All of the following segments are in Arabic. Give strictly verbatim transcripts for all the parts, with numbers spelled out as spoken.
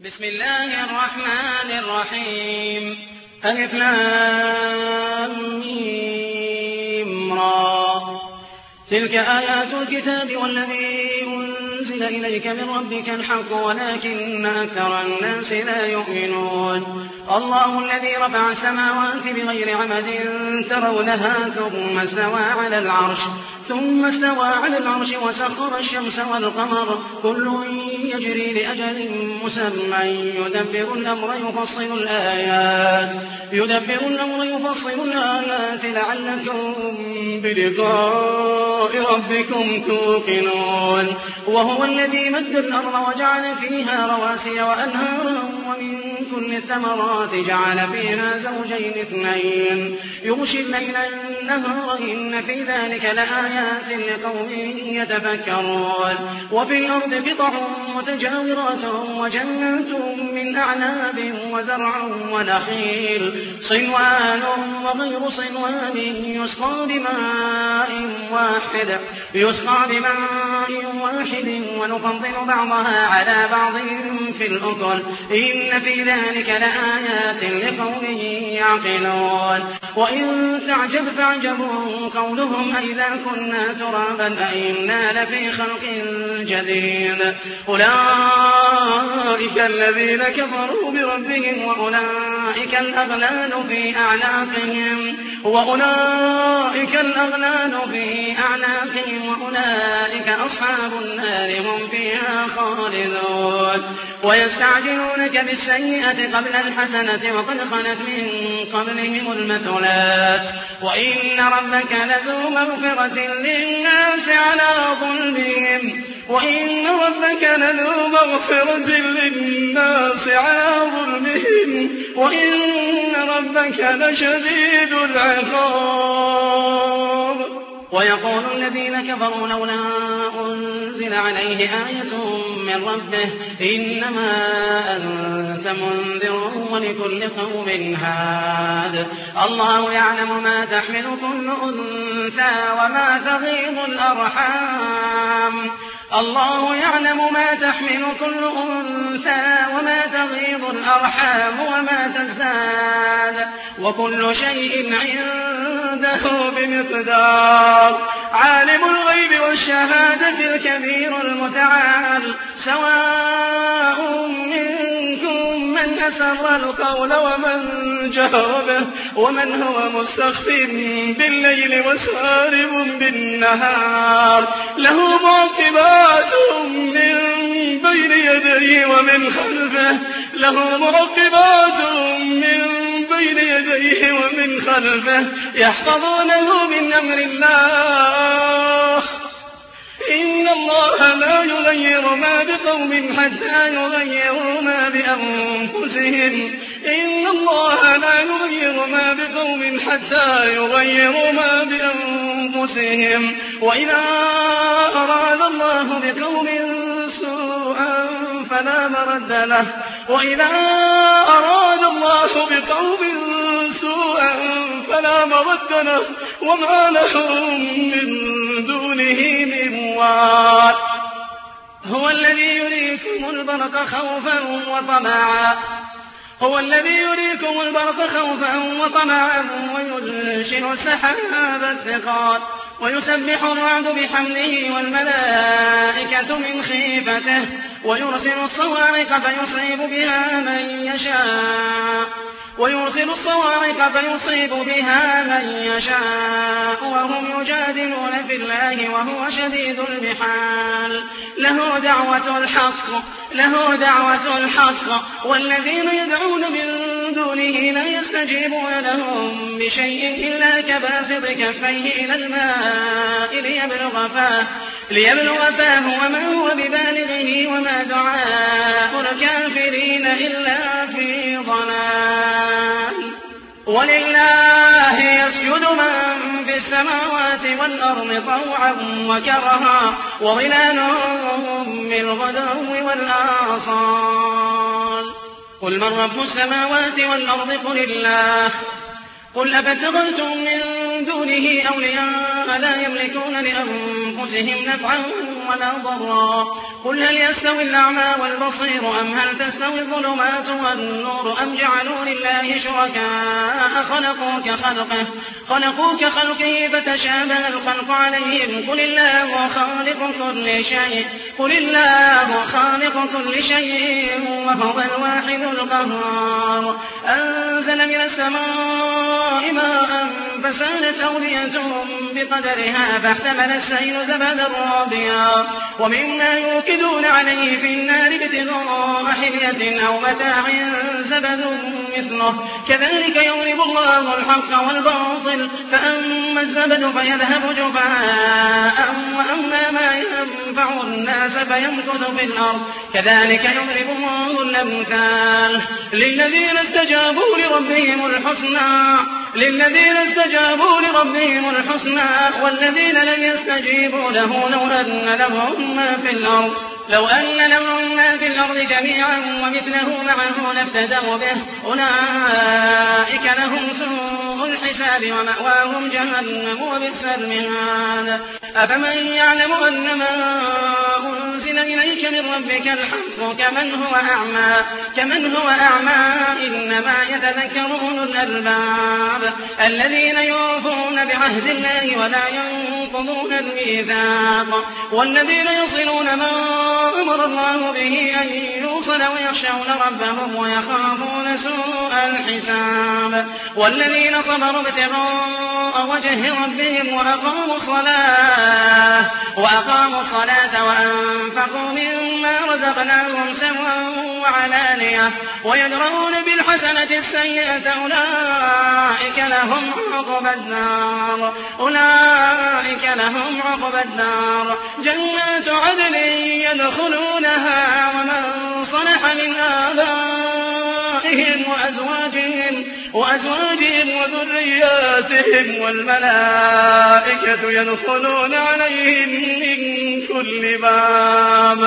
بسم الله الرحمن الرحيم. ألف لام ميم را. تلك آيات الكتاب والذي أنزل إليك من ربك الحق ولكن أكثر الناس لا يؤمنون. الله الذي رفع السماوات بغير عمد ترونها ثم استوى على العرش ثم استوى على العرش وسخر الشمس والقمر كل يجري لأجل مسمى يدبر الأمر يفصل الآيات يدبر الأمر يفصل الآيات لعلكم بلقاء ربكم توقنون. وهو الذي مد الأرض وجعل فيها رواسي وأنهارا ومن كل الثمرات جعل فيها زوجين اثنين يغشي الليل النهار إن في ذلك لآيات لقوم يتفكرون. وفي الأرض قطع متجاورات وجنات من أعناب وزرع ونخيل صنوان وغير صنوان يسقى بماء واحد يسقى بماء واحد ونفضل بعضها على بعض في الأكل إن في ذلك لآيات لقوم يعقلون. وإن تعجب فاعجب قولهم أئذا كنا ترابا أئنا لفي خلق جديد أولئك الذين كفروا بربهم وأولئك الأغلال في أعناقهم وأولئك الأغلال في أعناقهم وأولئك أصحاب النار هم فيها خالدون. ويستعجلونك بالسيئة قبل الحسنة وقد خلت من قبلهم المثلات وإن ربك لذو مغفرة للناس على ظلمهم وإن ربك لذو مغفرة للناس على ظلمهم وإن ربك لشديد العقاب. ويقول الذين كفروا لولا أنزل عليه آية من ربه إنما أنت منذر ولكل قوم هاد. الله يعلم ما تحمل كل أنثى وما تغيض الأرحام الله يعلم ما تحمل كل أنثى وما تغيض الأرحام وما تزداد وكل شيء عنده بمقدار. عالم الغيب والشهادة الكبير المتعال سواء منكم من أسر القول ومن جهر به ومن هو مستخف بالليل وسارب بالنهار له معقبات من بين يديه ومن خلفه له معقبات من بين يديه ومن خلفه يحفظونه من أمر الله إن الله لا يغير ما بقوم حتى يغيروا ما بأنفسهم إن الله لا يغير ما بقوم حتى يغيروا ما بأنفسهم. وإذا أراد الله بقوم سوءا فلا مرد له وإذا أراد الله بقوم سوءا فلا مرد له وما لهم من دونه من وال. هو الذي يريكم البرق خوفا وطمعا هو الذي يريكم البرق خوفا وطمعا وينشر السحاب الثقال ويسبح الرعد بحمده والملائكة من خيفته ويرسل الصواعق فيصيب بها من يشاء ويرسل الصواعق فيصيب بها من يشاء وهم يجادلون في الله وهو شديد المحال. له دعوة الحق له دعوة الحق والذين يدعون من دونه لا يستجيبون لهم بشيء إلا كباسط كفيه إلى الماء ليبلغ فاه ليبلغ فاه وما هو ببالغه وما دعاء الكافرين إلا في ضلال. ولله يسجد من في السماوات والأرض طوعا وكرها وظلالهم بالغدو والآصال. قل من رب السماوات والأرض قل الله قل أفتخذتم من دونه أولياء لا يملكون لأنفسهم نفعا ولا ضرا قل هل يستوي الأعمى والبصير أم هل تستوي الظلمات والنور أم جعلوا لله شركاء خلقوا كخلقه خلقوا كخلقه فتشابه الخلق عليهم قل الله خالق كل شيء قل الله خالق كل شيء وهو الواحد القهار أنزل من السماء ماء فسالت أودية بقدرها فاحتمل السيل زبدا رابيا ومما يوقدون عليه في النار ابتغاء حلية أو متاع زبد مثله كذلك يضرب الله الحق والباطل فأما الزبد فيذهب جفاء وأما ما ينفع الناس فيمكث في الأرض كذلك يضرب الله الأمثال للذين استجابوا لربهم الحسنى للذين استجابوا لربهم الحسنى والذين لم يستجيبوا له لو أن لهم ما في الأرض لو أن لهم ما في الأرض جميعا ومثله معه لافتدوا به أولئك لهم سوء الحساب ومأواهم جهنم وبئس المهاد أفمن يعلم أن ما أنزل إليك من ربك الحق كمن هو أعمى كمن هو أعمى إنما يتذكر أولو الألباب الذين يوفون بعهد الله ولا ينقضون الميثاق والذين يصلون ما أمر الله به أن يوصل ويخشون ربهم ويخافون سوء الحساب والذين صبروا ابتغاء وجه ربهم وأقاموا الصلاة وأقاموا الصلاة وأنفقوا مما رزقناهم سرا وعلانية ويدرؤون بالحسنة السيئة أولئك لهم عقبى الدار أولئك لهم عقبى الدار جنات عدن يدخلونها ومن صلح من آبائهم وأزواجهم وأزواجهم وذرياتهم والملائكة يدخلون عليهم من كل باب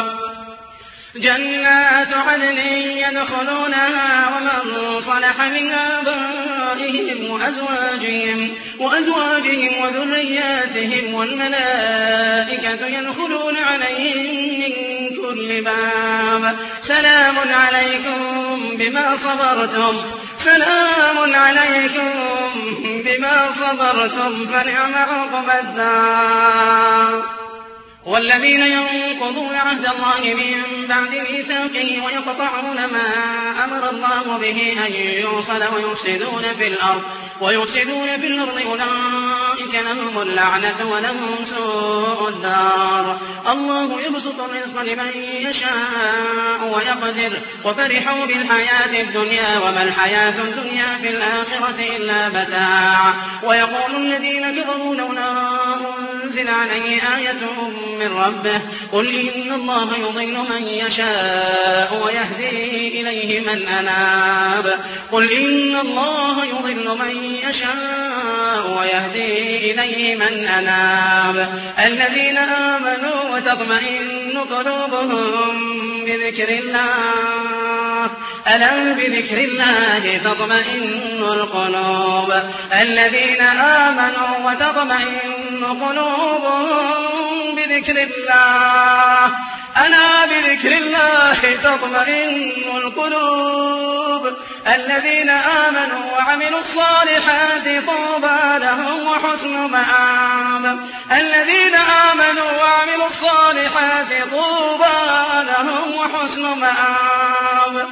جنات عدن يدخلونها ومن صلح من آبائهم وأزواجهم وأزواجهم وذرياتهم والملائكة يدخلون عليهم من كل باب سلام عليكم بما صبرتم سلام عليكم بما صبرتم فنعم عقبى الدار والذين ينقضون عهد الله من بعد ميثاقه ويقطعون ما أمر الله به أن يوصل ويفسدون في الأرض ويفسدون في الأرض أولئك لهم اللعنة ولهم سوء الدار الله يبسط الرزق لمن يشاء ويقدر وفرحوا بالحياة الدنيا وما الحياة الدنيا في الآخرة إلا متاع ويقول الذين كفروا لولا أنزل عليه آية من ربه قل إن الله يضل من يشاء ويهدي إليه من أناب قل إن الله يضل من يشاء ويهدي إليه من أناب الذين آمنوا وتطمئن قلوبهم بذكر الله ألا بذكر الله تطمئن القلوب الذين آمنوا وتطمئن قلوبهم بذكر الله ألا بذكر الله تطمئن القلوب الذين آمنوا وعملوا الصالحات طوبى لهم وحسن مآب الذين آمنوا وعملوا الصالحات طوبى لهم وحسن مآب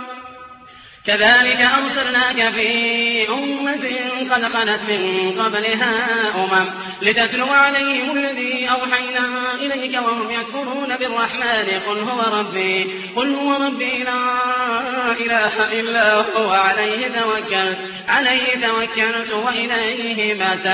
كذلك أرسلناك في أمة قد خلت من قبلها أمم لتتلو عليهم الذي أوحينا إليك وهم يكفرون بالرحمن قل هو ربي قل هو ربي لا إله إلا هو عليه توكلت عليه توكلت وإليه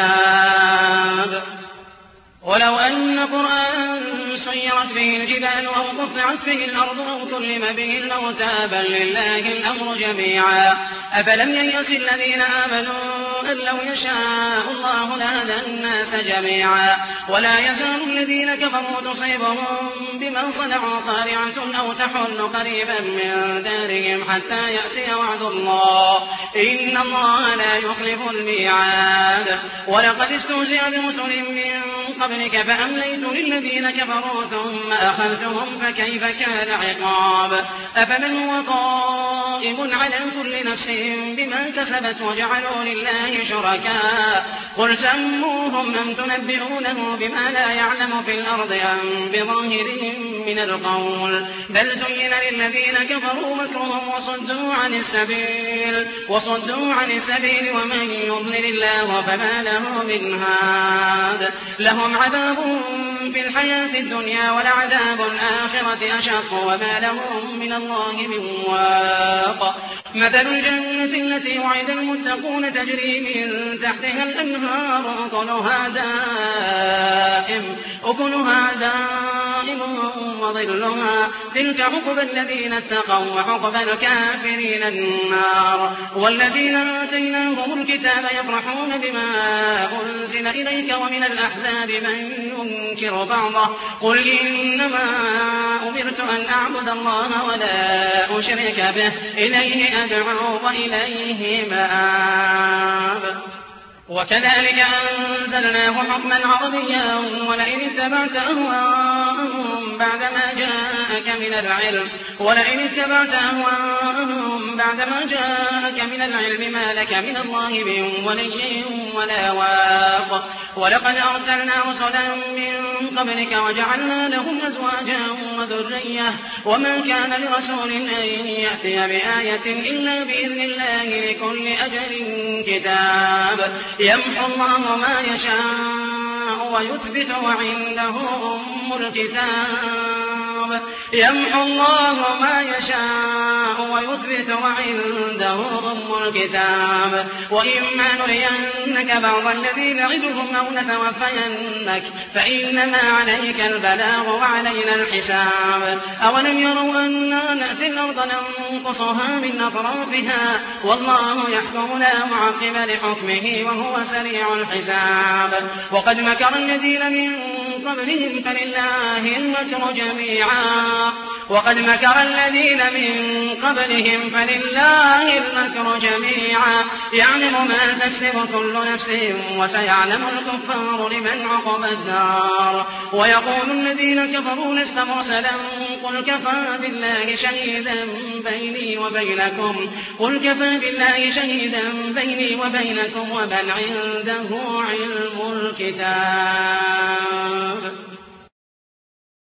متاب ولو أن قرآن سيرت به الجبال أو قطعت به الأرض أو كلم به الموتى بل لله الأمر جميعا أفلم ييأس الذين آمنوا أن لو يشاء الله لهدى الناس جميعا ولا يزال الذين كفروا تصيبهم بما صنعوا قارعة أو تحل قريبا من دارهم حتى يأتي وعد الله إن الله لا يخلف الميعاد ولقد استهزئ برسل من قبلك فأمليت للذين كفروا ثم أخذتهم فكيف كان عقاب أفمن هو قائم على كل نفس بما كسبت وجعلوا لله شركاء قل سموهم أم تنبئونه بما لا يعلم في الأرض أم بظاهرهم من القول بل زين للذين كفروا مكرهم وصدوا عن السبيل وصدوا عن السبيل ومن يضلل الله فما له من هاد لهم عذاب في الحياة الدنيا ولعذاب الآخرة أشق وما لهم من الله من واق مثل الجنة التي وعد المتقون تجري من تحتها الأنهار أكلها دائم أكلها دائم وظلها تلك عقبى الذين اتقوا وعقبى الكافرين النار والذين آتيناهم الكتاب يفرحون بما أنزل إليك ومن الأحزاب من ينكر بعضه قل إنما أمرت أن أعبد الله ولا أشرك به إليه أدعو وإليه مآب وكذلك أنزلناه حكما عربيا ولئن اتبعت أهواءهم بعدما جاءك من العلم ولئن اتبعت أهواءهم بعدما جاءك من العلم ما لك من الله من ولي ولا واق ولقد أرسلنا رسلا من قبلك وجعلنا لهم أزواجا وذرية وما كان لرسول أن يأتي بآية إلا بإذن الله لكل أجل كتاب يمحو الله ما يشاء ويثبت وعنده أم الكتاب يمحو الله ما يشاء ويثبت وعنده أم الكتاب وإما نرينك بعض الذي نعدهم أو نتوفينك فإنما عليك البلاغ وعلينا الحساب أولم يروا أنا نأتي الأرض ننقصها من أطرافها والله يحكم لا معقب لحكمه وهو سريع الحساب وقد مكر الذين من قبلهم فلله المكر جميعا وقد مكر الذين من قبلهم فلله المكر جميعا يعلم ما تكسب كل نفس وسيعلم الكفار لمن عقب الدار ويقول الذين كفروا لست مرسلا قل كفى بالله شهيدا بيني وبينكم قل كفى بالله شهيدا بيني وبينكم ومن عنده علم الكتاب